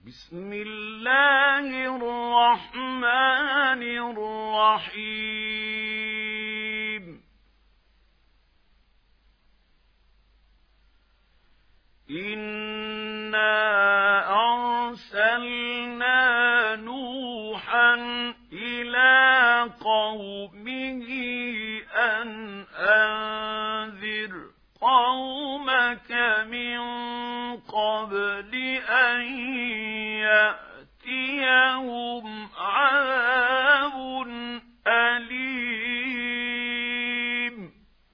بسم الله الرحمن الرحيم إنا أرسلنا نوحا إلى قومه أن أنذر قومك من قبل أن يأتيهم عذاب أليم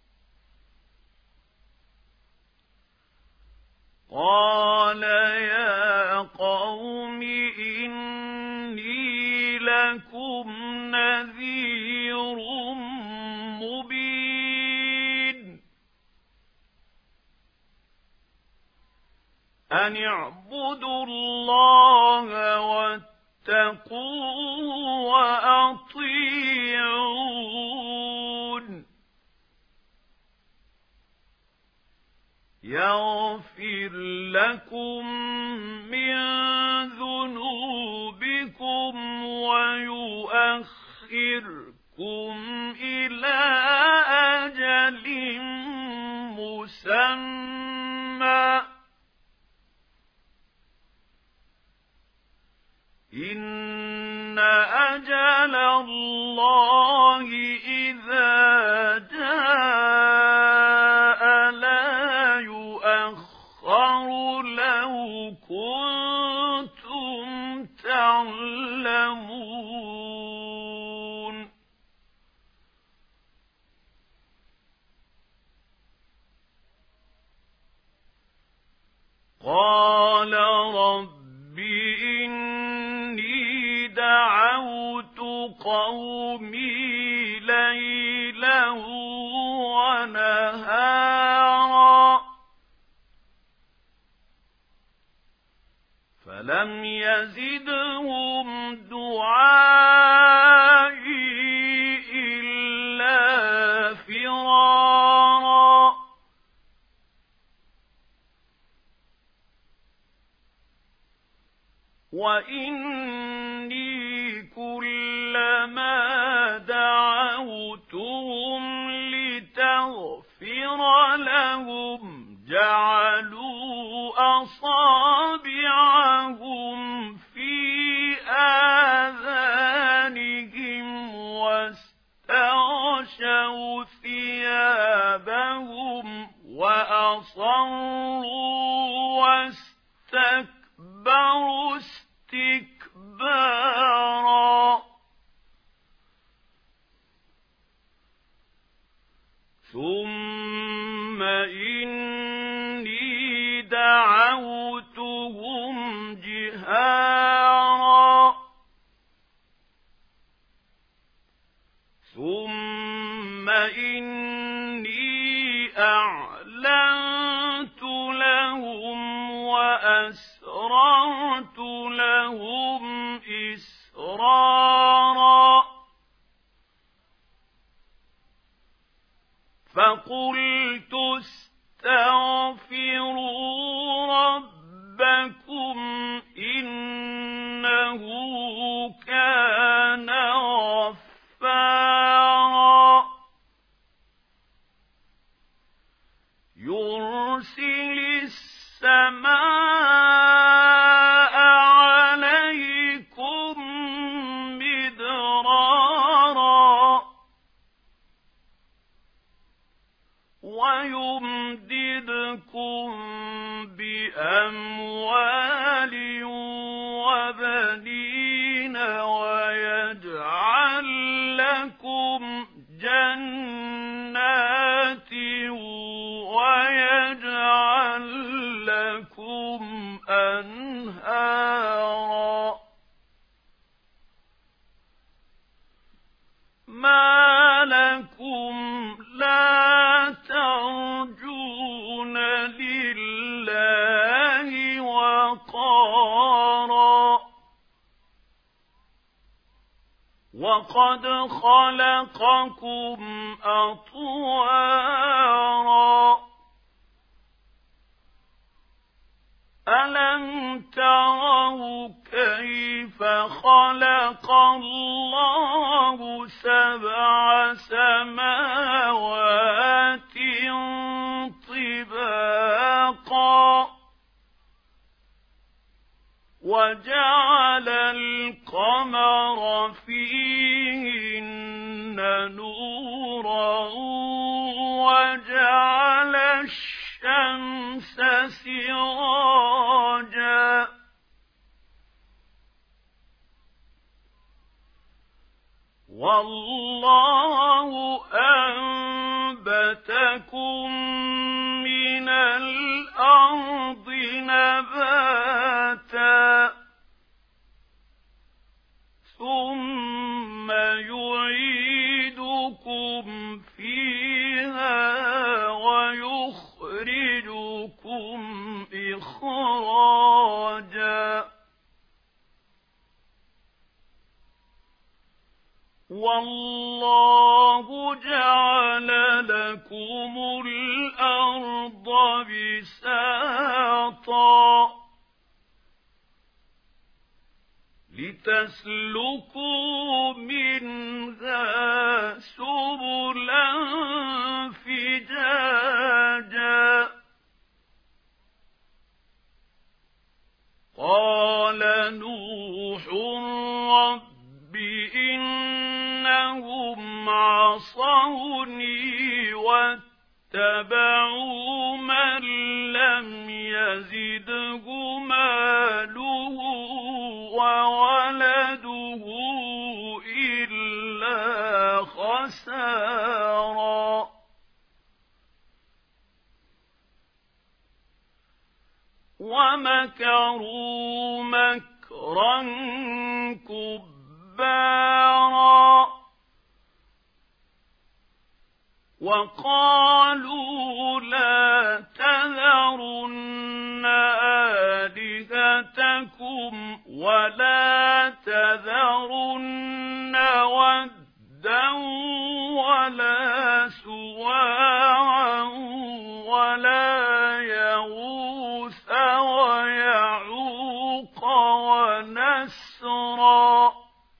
قال يا قوم إني لكم نذير مبين أن اعبدوا الله واتقوه وأطيعون يغفر لكم من ذنوبكم ويؤخركم إلى أجل مسمى إن أجل الله إذا جاء لا يؤخر لو كنتم تعلمون قال رب إني دعوت قومي ليلا ونهارا فلم يزدهم دعائي إلا فرارا وإني كلما دعوتهم لتغفر لهم جعلوا أصابعهم في آذانهم واستغشوا ثيابهم وأصروا واستكبروا استكبارا ثم إني دعوتهم جهارا ثم إني أعلنت لهم وأسررت لهم إسرارا فقلت استغفروا ربكم إنه كان غفارا يرسل السماء عليكم مدرارا ويمددكم بأموال وبنين ويجعل لكم جنات ويجعل لكم أنهارا ما لكم لا ترجون لله وقارا وقد خلقكم أطوارا ألم تروا كيف خلق الله 7 سماوات طباقا وجعل القمر فيهن نورا وجعل الشمس سراجا والله أنبتكم من الأرض نباتا ثم يعيدكم فيها ويخرجكم إخراجا والله جعل لكم الأرض بساطا لتسلكوا منها سبلا فجاجا قال نوح رب إنهم عصوني واتبعوا من لم يزده ماله وولده إلا خسارا ومكروا مكرا كبارا وقالوا لا تذرن آلهتكم ولا تذرن ودا ولا سواعا ولا يغوث ويعوق ونسرا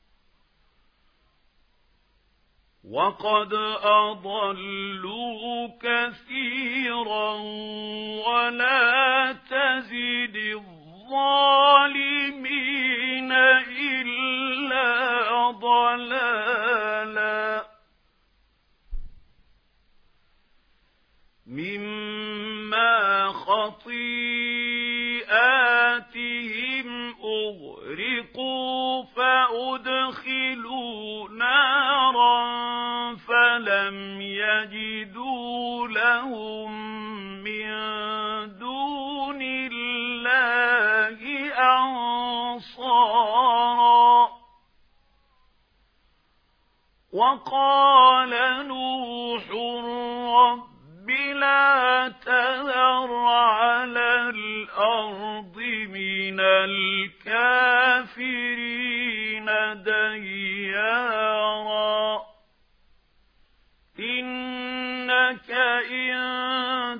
وقد أضلوا كثيرا ولا تزد الظالمين إلا ضلالا مما خطيئاتهم أغرقوا فأدخلوا نارا فلم يجدوا لهم من دون الله أنصارا وقال نوح رب لا تذر على الأرض من الكافرين ديارا إنك إن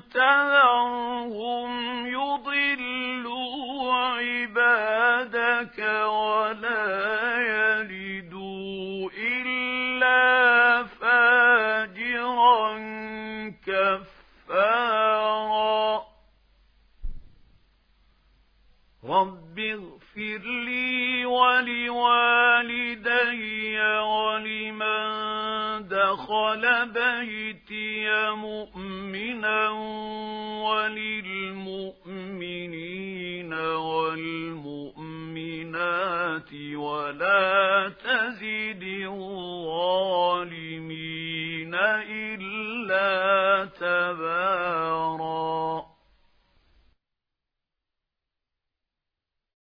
تذرهم يضلوا عبادك ولا يلدوا إلا فاجرا كفارا رب اغفر لي ولوالدي ولمن دخل بيتي مؤمنا وللمؤمنين والمؤمنات ولا تزد الظالمين إلا تبارا